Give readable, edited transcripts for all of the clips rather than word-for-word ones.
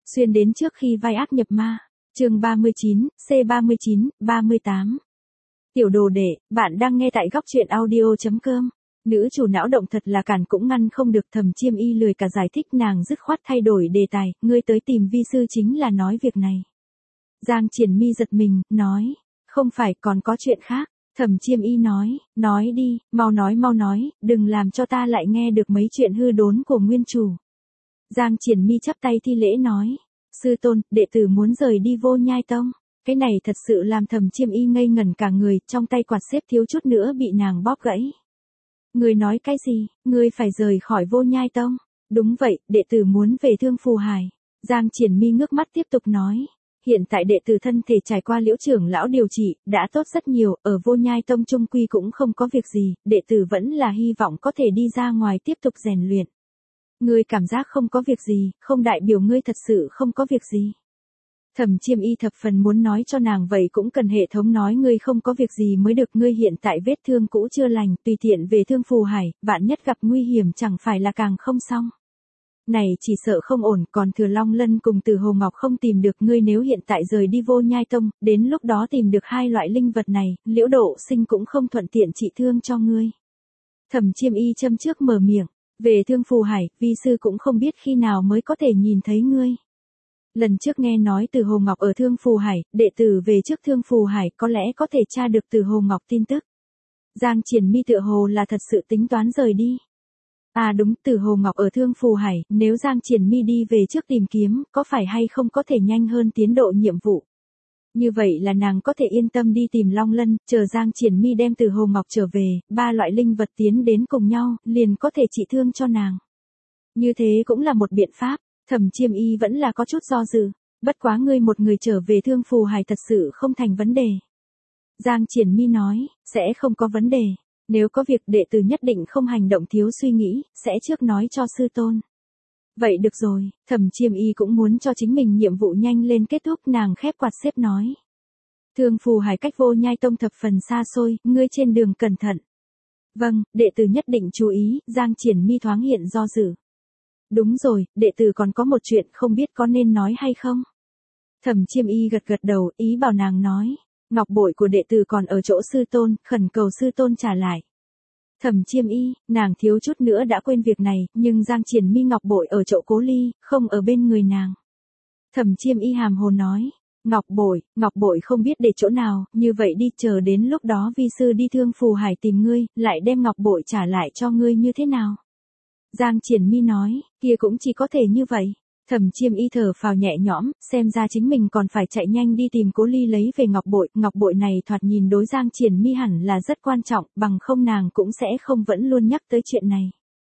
Xuyên đến trước khi vai ác nhập ma. Chương 39, C39, 38. Tiểu đồ đệ, bạn đang nghe tại góc truyện audio.com. Nữ chủ não động thật là cản cũng ngăn không được. Thẩm Chiêm Y lười cả giải thích, nàng dứt khoát thay đổi đề tài, ngươi tới tìm vi sư chính là nói việc này. Giang Triển Mi giật mình, nói, không phải, còn có chuyện khác. Thẩm Chiêm Y nói đi, mau nói, đừng làm cho ta lại nghe được mấy chuyện hư đốn của nguyên chủ. Giang Triển Mi chắp tay thi lễ nói, sư tôn, đệ tử muốn rời đi Vô Nhai Tông. Cái này thật sự làm Thẩm Chiêm Y ngây ngẩn cả người, trong tay quạt xếp thiếu chút nữa bị nàng bóp gãy. Ngươi nói cái gì, ngươi phải rời khỏi Vô Nhai Tông? Đúng vậy, đệ tử muốn về Thương Phù Hải. Giang Triển Mi ngước mắt tiếp tục nói, hiện tại đệ tử thân thể trải qua Liễu trưởng lão điều trị, đã tốt rất nhiều, ở Vô Nhai Tông trung quy cũng không có việc gì, đệ tử vẫn là hy vọng có thể đi ra ngoài tiếp tục rèn luyện. Ngươi cảm giác không có việc gì, không đại biểu ngươi thật sự không có việc gì. Thẩm Chiêm Y thập phần muốn nói cho nàng vậy cũng cần hệ thống nói ngươi không có việc gì mới được, ngươi hiện tại vết thương cũ chưa lành, tùy tiện về Thương Phù Hải, vạn nhất gặp nguy hiểm chẳng phải là càng không xong. Này chỉ sợ không ổn, còn Thừa Long Lân cùng Từ Hồ Ngọc không tìm được ngươi, nếu hiện tại rời đi Vô Nhai Tông, đến lúc đó tìm được hai loại linh vật này, Liễu Độ Sinh cũng không thuận tiện trị thương cho ngươi. Thẩm Chiêm Y châm trước mở miệng, về Thương Phù Hải, vi sư cũng không biết khi nào mới có thể nhìn thấy ngươi. Lần trước nghe nói Từ Hồ Ngọc ở Thương Phù Hải, đệ tử về trước Thương Phù Hải có lẽ có thể tra được Từ Hồ Ngọc tin tức. Giang Triển Mi tựa hồ là thật sự tính toán rời đi. À đúng, Từ Hồ Ngọc ở Thương Phù Hải, nếu Giang Triển Mi đi về trước tìm kiếm, có phải hay không có thể nhanh hơn tiến độ nhiệm vụ. Như vậy là nàng có thể yên tâm đi tìm Long Lân, chờ Giang Triển Mi đem Từ Hồ Ngọc trở về, ba loại linh vật tiến đến cùng nhau, liền có thể trị thương cho nàng. Như thế cũng là một biện pháp. Thẩm Chiêm Y vẫn là có chút do dự, bất quá ngươi một người trở về Thương Phù Hải thật sự không thành vấn đề. Giang Triển Mi nói, sẽ không có vấn đề, nếu có việc đệ tử nhất định không hành động thiếu suy nghĩ, sẽ trước nói cho sư tôn. Vậy được rồi, Thẩm Chiêm Y cũng muốn cho chính mình nhiệm vụ nhanh lên kết thúc, nàng khép quạt xếp nói. Thương Phù Hải cách Vô Nhai Tông thập phần xa xôi, ngươi trên đường cẩn thận. Vâng, đệ tử nhất định chú ý, Giang Triển Mi thoáng hiện do dự. Đúng rồi, đệ tử còn có một chuyện không biết có nên nói hay không. Thẩm Chiêm Y gật đầu, ý bảo nàng nói, ngọc bội của đệ tử còn ở chỗ sư tôn, khẩn cầu sư tôn trả lại. Thẩm Chiêm Y, nàng thiếu chút nữa đã quên việc này, nhưng Giang Triển Mi ngọc bội ở chỗ Cố Ly, không ở bên người nàng. Thẩm Chiêm Y hàm hồ nói, ngọc bội không biết để chỗ nào, như vậy đi, chờ đến lúc đó vi sư đi Thương Phù Hải tìm ngươi, lại đem ngọc bội trả lại cho ngươi như thế nào? Giang Triển Mi nói, kia cũng chỉ có thể như vậy. Thẩm Chiêm Y thở phào nhẹ nhõm, xem ra chính mình còn phải chạy nhanh đi tìm Cố Ly lấy về ngọc bội này thoạt nhìn đối Giang Triển Mi hẳn là rất quan trọng, bằng không nàng cũng sẽ không vẫn luôn nhắc tới chuyện này.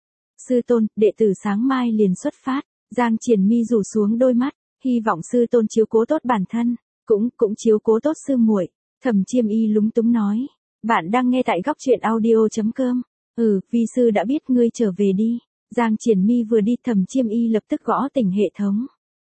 Sư tôn, đệ tử sáng mai liền xuất phát. Giang Triển Mi rủ xuống đôi mắt, hy vọng sư tôn chiếu cố tốt bản thân, cũng chiếu cố tốt sư muội. Thẩm Chiêm Y lúng túng nói, bạn đang nghe tại góc truyện audio.com. Vi sư đã biết, ngươi trở về đi. Giang Triển Mi vừa đi, Thẩm Chiêm Y lập tức gõ tỉnh hệ thống.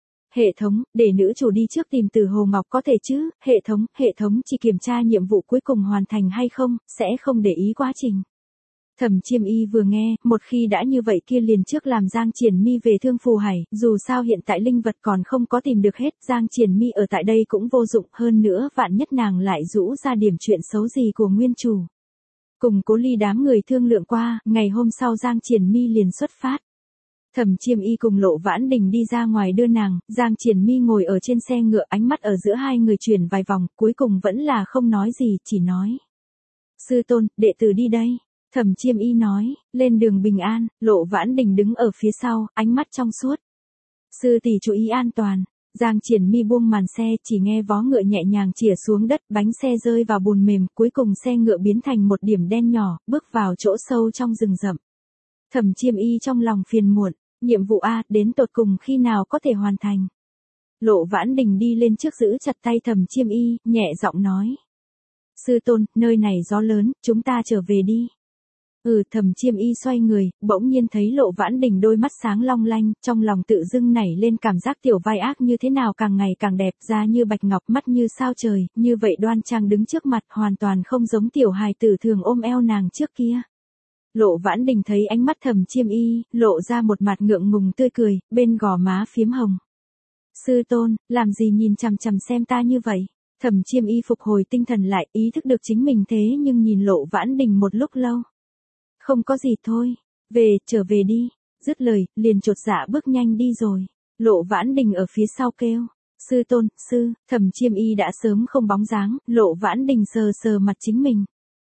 Hệ thống, để nữ chủ đi trước tìm Từ Hồ Ngọc có thể chứ? Hệ thống chỉ kiểm tra nhiệm vụ cuối cùng hoàn thành hay không, sẽ không để ý quá trình. Thẩm Chiêm Y vừa nghe, một khi đã như vậy kia liền trước làm Giang Triển Mi về Thương Phù Hải, dù sao hiện tại linh vật còn không có tìm được hết, Giang Triển Mi ở tại đây cũng vô dụng, hơn nữa vạn nhất nàng lại rũ ra điểm chuyện xấu gì của nguyên chủ. Cùng Cố Ly đám người thương lượng qua, ngày hôm sau Giang Triển Mi liền xuất phát. Thẩm Chiêm Y cùng Lộ Vãn Đình đi ra ngoài đưa nàng, Giang Triển Mi ngồi ở trên xe ngựa, ánh mắt ở giữa hai người chuyển vài vòng, cuối cùng vẫn là không nói gì, chỉ nói. Sư tôn, đệ tử đi đây. Thẩm Chiêm Y nói, lên đường bình an. Lộ Vãn Đình đứng ở phía sau, ánh mắt trong suốt. Sư tỷ chú ý an toàn. Giang Triển Mi buông màn xe, chỉ nghe vó ngựa nhẹ nhàng chìa xuống đất, bánh xe rơi vào bùn mềm, cuối cùng xe ngựa biến thành một điểm đen nhỏ, bước vào chỗ sâu trong rừng rậm. Thẩm Chiêm Y trong lòng phiền muộn, nhiệm vụ A, đến tột cùng khi nào có thể hoàn thành. Lộ Vãn Đình đi lên trước giữ chặt tay Thẩm Chiêm Y, nhẹ giọng nói. Sư tôn, nơi này gió lớn, chúng ta trở về đi. Thẩm Chiêm Y xoay người, bỗng nhiên thấy Lộ Vãn Đình đôi mắt sáng long lanh, trong lòng tự dưng nảy lên cảm giác tiểu vai ác như thế nào càng ngày càng đẹp, da như bạch ngọc, mắt như sao trời, như vậy đoan trang đứng trước mặt, hoàn toàn không giống tiểu hài tử thường ôm eo nàng trước kia. Lộ Vãn Đình thấy ánh mắt Thẩm Chiêm Y, lộ ra một mặt ngượng ngùng tươi cười, bên gò má phiếm hồng. Sư tôn, làm gì nhìn chằm chằm xem ta như vậy? Thẩm Chiêm Y phục hồi tinh thần lại, ý thức được chính mình thế nhưng nhìn Lộ Vãn Đình một lúc lâu. Không có gì thôi, trở về đi. Dứt lời, liền chột dạ bước nhanh đi rồi. Lộ Vãn Đình ở phía sau kêu. Sư tôn, Thẩm Chiêm Y đã sớm không bóng dáng, Lộ Vãn Đình sờ sờ mặt chính mình.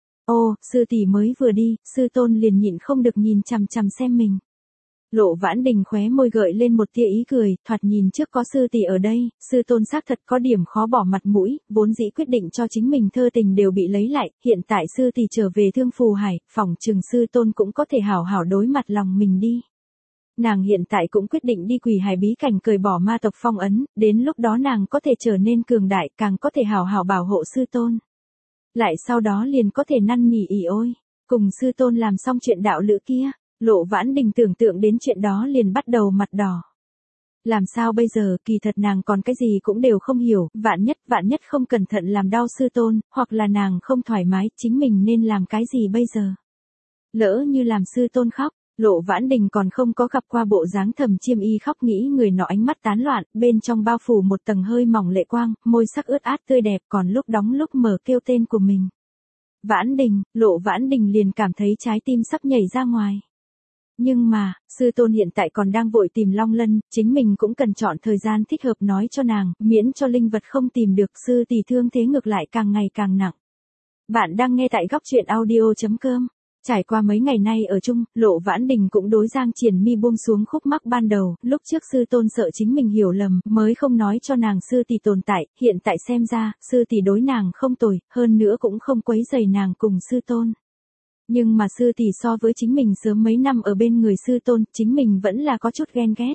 Ô, sư tỷ mới vừa đi, sư tôn liền nhịn không được nhìn chằm chằm xem mình. Lộ Vãn Đình khóe môi gợi lên một tia ý cười, thoạt nhìn trước có sư tỷ ở đây, sư tôn xác thật có điểm khó bỏ mặt mũi, vốn dĩ quyết định cho chính mình thơ tình đều bị lấy lại, hiện tại sư tỷ trở về Thương Phù Hải, phỏng chừng sư tôn cũng có thể hảo hảo đối mặt lòng mình đi. Nàng hiện tại cũng quyết định đi Quỷ Hải bí cảnh cởi bỏ ma tộc phong ấn, đến lúc đó nàng có thể trở nên cường đại, càng có thể hảo hảo bảo hộ sư tôn. Lại sau đó liền có thể năn nỉ ỉ ôi, cùng sư tôn làm xong chuyện đạo lữ kia. Lộ Vãn Đình tưởng tượng đến chuyện đó liền bắt đầu mặt đỏ. Làm sao bây giờ, kỳ thật nàng còn cái gì cũng đều không hiểu, vạn nhất không cẩn thận làm đau sư tôn, hoặc là nàng không thoải mái, chính mình nên làm cái gì bây giờ? Lỡ như làm sư tôn khóc, Lộ Vãn Đình còn không có gặp qua bộ dáng Thẩm Chiêm Y khóc nghĩ người nọ ánh mắt tán loạn, bên trong bao phủ một tầng hơi mỏng lệ quang, môi sắc ướt át tươi đẹp còn lúc đóng lúc mở kêu tên của mình. Vãn Đình, Lộ Vãn Đình liền cảm thấy trái tim sắp nhảy ra ngoài. Nhưng mà, sư tôn hiện tại còn đang vội tìm Long Lân, chính mình cũng cần chọn thời gian thích hợp nói cho nàng, miễn cho linh vật không tìm được sư tỷ thương thế ngược lại càng ngày càng nặng. Bạn đang nghe tại góc truyện audio.com. Trải qua mấy ngày nay ở chung, Lộ Vãn Đình cũng đối Giang Triển Mi buông xuống khúc mắc ban đầu, lúc trước sư tôn sợ chính mình hiểu lầm, mới không nói cho nàng sư tỷ tồn tại, hiện tại xem ra, sư tỷ đối nàng không tồi, hơn nữa cũng không quấy rầy nàng cùng sư tôn. Nhưng mà sư tỷ so với chính mình sớm mấy năm ở bên người sư tôn, chính mình vẫn là có chút ghen ghét.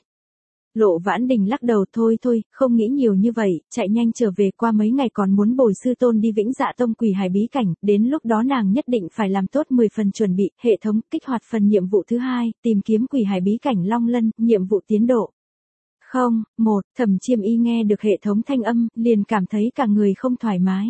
Lộ Vãn Đình lắc đầu thôi, không nghĩ nhiều như vậy, chạy nhanh trở về qua mấy ngày còn muốn bồi sư tôn đi Vĩnh Dạ Tông Quỷ Hải bí cảnh, đến lúc đó nàng nhất định phải làm tốt 10 phần chuẩn bị, hệ thống kích hoạt phần nhiệm vụ thứ 2, tìm kiếm Quỷ Hải bí cảnh Long Lân, nhiệm vụ tiến độ. Thẩm Chiêm Y nghe được hệ thống thanh âm, liền cảm thấy cả người không thoải mái.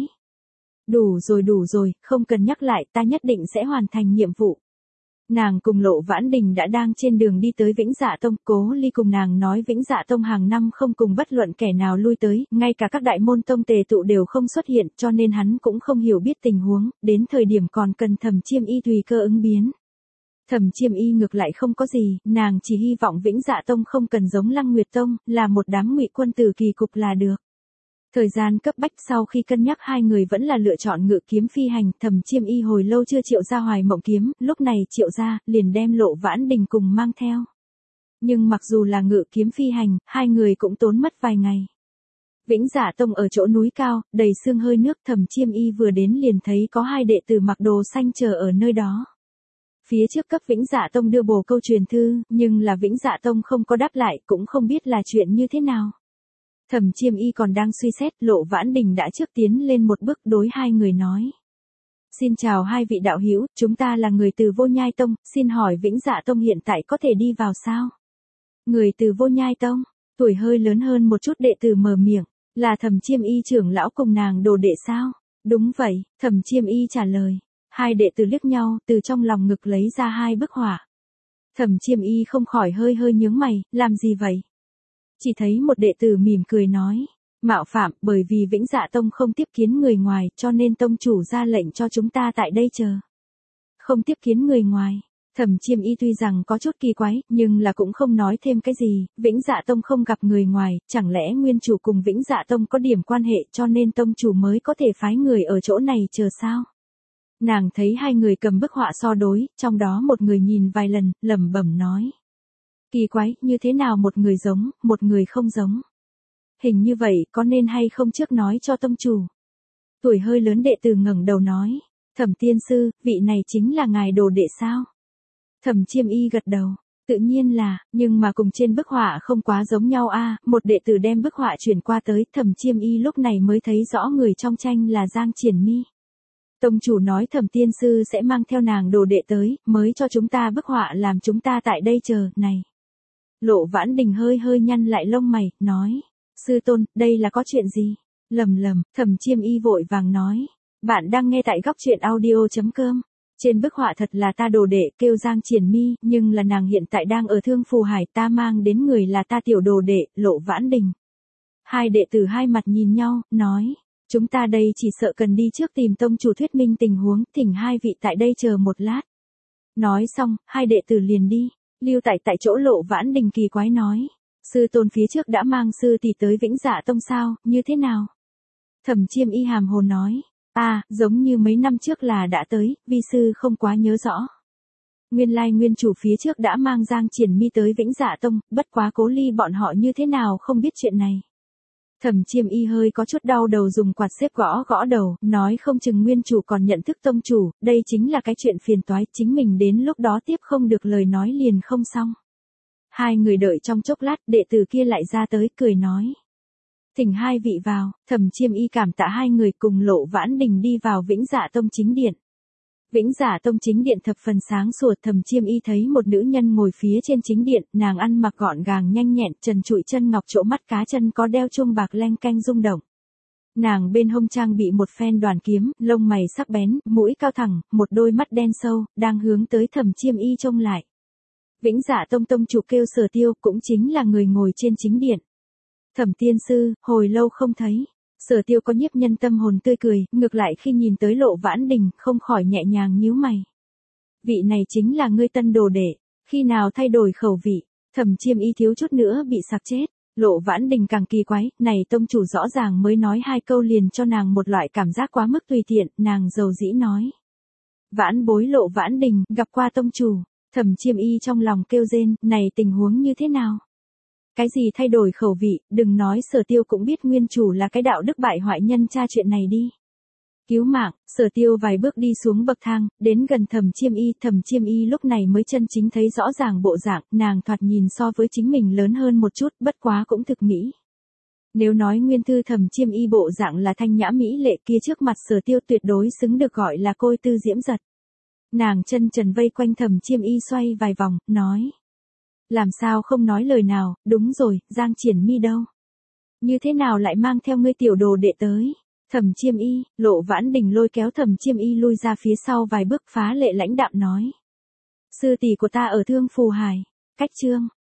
Đủ rồi, không cần nhắc lại, ta nhất định sẽ hoàn thành nhiệm vụ. Nàng cùng Lộ Vãn Đình đã đang trên đường đi tới Vĩnh Dạ Tông, Cố Ly cùng nàng nói Vĩnh Dạ Tông hàng năm không cùng bất luận kẻ nào lui tới, ngay cả các đại môn tông tề tụ đều không xuất hiện, cho nên hắn cũng không hiểu biết tình huống, đến thời điểm còn cần Thẩm Chiêm Y tùy cơ ứng biến. Thẩm Chiêm Y ngược lại không có gì, nàng chỉ hy vọng Vĩnh Dạ Tông không cần giống Lăng Nguyệt Tông, là một đám ngụy quân tử kỳ cục là được. Thời gian cấp bách sau khi cân nhắc hai người vẫn là lựa chọn ngự kiếm phi hành, Thẩm Chiêm Y hồi lâu chưa triệu ra Hoài Mộng kiếm, lúc này triệu ra, liền đem Lộ Vãn Đình cùng mang theo. Nhưng mặc dù là ngự kiếm phi hành, hai người cũng tốn mất vài ngày. Vĩnh Dạ Tông ở chỗ núi cao, đầy sương hơi nước, Thẩm Chiêm Y vừa đến liền thấy có hai đệ tử mặc đồ xanh chờ ở nơi đó. Phía trước cấp Vĩnh Dạ Tông đưa bồ câu truyền thư, nhưng là Vĩnh Dạ Tông không có đáp lại, cũng không biết là chuyện như thế nào. Thẩm Chiêm Y còn đang suy xét, Lộ Vãn Đình đã trước tiến lên một bước đối hai người nói. Xin chào hai vị đạo hữu, chúng ta là người từ Vô Nhai Tông, xin hỏi Vĩnh Dạ Tông hiện tại có thể đi vào sao? Người từ Vô Nhai Tông, tuổi hơi lớn hơn một chút đệ tử mở miệng, là Thẩm Chiêm Y trưởng lão cùng nàng đồ đệ sao? Đúng vậy, Thẩm Chiêm Y trả lời. Hai đệ tử liếc nhau, từ trong lòng ngực lấy ra hai bức họa. Thẩm Chiêm Y không khỏi hơi nhướng mày, làm gì vậy? Chỉ thấy một đệ tử mỉm cười nói, mạo phạm, bởi vì Vĩnh Dạ Tông không tiếp kiến người ngoài, cho nên tông chủ ra lệnh cho chúng ta tại đây chờ. Không tiếp kiến người ngoài. Thẩm Chiêm Y tuy rằng có chút kỳ quái, nhưng là cũng không nói thêm cái gì, Vĩnh Dạ Tông không gặp người ngoài, chẳng lẽ nguyên chủ cùng Vĩnh Dạ Tông có điểm quan hệ cho nên tông chủ mới có thể phái người ở chỗ này chờ sao? Nàng thấy hai người cầm bức họa so đối, trong đó một người nhìn vài lần, lẩm bẩm nói. Kỳ quái, như thế nào một người giống, một người không giống. Hình như vậy, có nên hay không trước nói cho tông chủ. Tuổi hơi lớn đệ tử ngẩng đầu nói, Thẩm tiên sư, vị này chính là ngài đồ đệ sao? Thẩm Chiêm Y gật đầu, tự nhiên là, nhưng mà cùng trên bức họa không quá giống nhau a. Một đệ tử đem bức họa chuyển qua tới, Thẩm Chiêm Y lúc này mới thấy rõ người trong tranh là Giang Triển Mi. Tông chủ nói Thẩm tiên sư sẽ mang theo nàng đồ đệ tới, mới cho chúng ta bức họa làm chúng ta tại đây chờ, này. Lộ Vãn Đình hơi nhăn lại lông mày, nói, sư tôn, đây là có chuyện gì? Lầm, Thẩm Chiêm Y vội vàng nói, bạn đang nghe tại góc truyện audio.com. Trên bức họa thật là ta đồ đệ, kêu Giang Triển Mi, nhưng là nàng hiện tại đang ở Thương Phù Hải, ta mang đến người là ta tiểu đồ đệ, Lộ Vãn Đình. Hai đệ tử hai mặt nhìn nhau, nói. Chúng ta đây chỉ sợ cần đi trước tìm tông chủ thuyết minh tình huống, thỉnh hai vị tại đây chờ một lát. Nói xong, hai đệ tử liền đi. Lưu tại chỗ Lộ Vãn Đình kỳ quái nói. Sư tôn phía trước đã mang sư tỷ tới Vĩnh Dạ Tông sao, như thế nào? Thẩm Chiêm Y hàm hồ nói. Giống như mấy năm trước là đã tới, vi sư không quá nhớ rõ. Nguyên lai nguyên chủ phía trước đã mang Giang Triển Mi tới Vĩnh Dạ Tông, bất quá Cố Ly bọn họ như thế nào không biết chuyện này. Thẩm Chiêm Y hơi có chút đau đầu dùng quạt xếp gõ đầu, nói không chừng nguyên chủ còn nhận thức tông chủ, đây chính là cái chuyện phiền toái, chính mình đến lúc đó tiếp không được lời nói liền không xong. Hai người đợi trong chốc lát, đệ tử kia lại ra tới, cười nói. Thỉnh hai vị vào, Thẩm Chiêm Y cảm tạ hai người cùng Lộ Vãn Đình đi vào Vĩnh Dạ Tông chính điện. Vĩnh Dạ Tông chính điện thập phần sáng sủa, Thẩm Chiêm Y thấy một nữ nhân ngồi phía trên chính điện, nàng ăn mặc gọn gàng nhanh nhẹn, trần trụi chân ngọc chỗ mắt cá chân có đeo chuông bạc leng keng rung động. Nàng bên hông trang bị một phen đoàn kiếm, lông mày sắc bén, mũi cao thẳng, một đôi mắt đen sâu, đang hướng tới Thẩm Chiêm Y trông lại. Vĩnh Dạ Tông tông chủ kêu Sở Tiêu, cũng chính là người ngồi trên chính điện. Thẩm tiên sư, hồi lâu không thấy. Sở Tiêu có nhiếp nhân tâm hồn tươi cười, ngược lại khi nhìn tới Lộ Vãn Đình, không khỏi nhẹ nhàng nhíu mày. Vị này chính là ngươi tân đồ đệ, khi nào thay đổi khẩu vị? Thẩm Chiêm Y thiếu chút nữa bị sặc chết. Lộ Vãn Đình càng kỳ quái, này tông chủ rõ ràng mới nói hai câu liền cho nàng một loại cảm giác quá mức tùy tiện, nàng dầu dĩ nói. Vãn bối Lộ Vãn Đình, gặp qua tông chủ. Thẩm Chiêm Y trong lòng kêu rên, này tình huống như thế nào? Cái gì thay đổi khẩu vị, đừng nói Sở Tiêu cũng biết nguyên chủ là cái đạo đức bại hoại nhân tra chuyện này đi. Cứu mạng, Sở Tiêu vài bước đi xuống bậc thang, đến gần Thẩm Chiêm Y lúc này mới chân chính thấy rõ ràng bộ dạng, nàng thoạt nhìn so với chính mình lớn hơn một chút, bất quá cũng thực mỹ. Nếu nói nguyên thư Thẩm Chiêm Y bộ dạng là thanh nhã mỹ lệ kia trước mặt Sở Tiêu tuyệt đối xứng được gọi là côi tư diễm giật. Nàng chân trần vây quanh Thẩm Chiêm Y xoay vài vòng, nói. Làm sao không nói lời nào, đúng rồi, Giang Triển Mi đâu? Như thế nào lại mang theo ngươi tiểu đồ đệ tới? Thẩm Chiêm Y, Lộ Vãn Đình lôi kéo Thẩm Chiêm Y lui ra phía sau vài bước phá lệ lãnh đạm nói. Sư tỷ của ta ở Thương Phù Hải, cách Trương,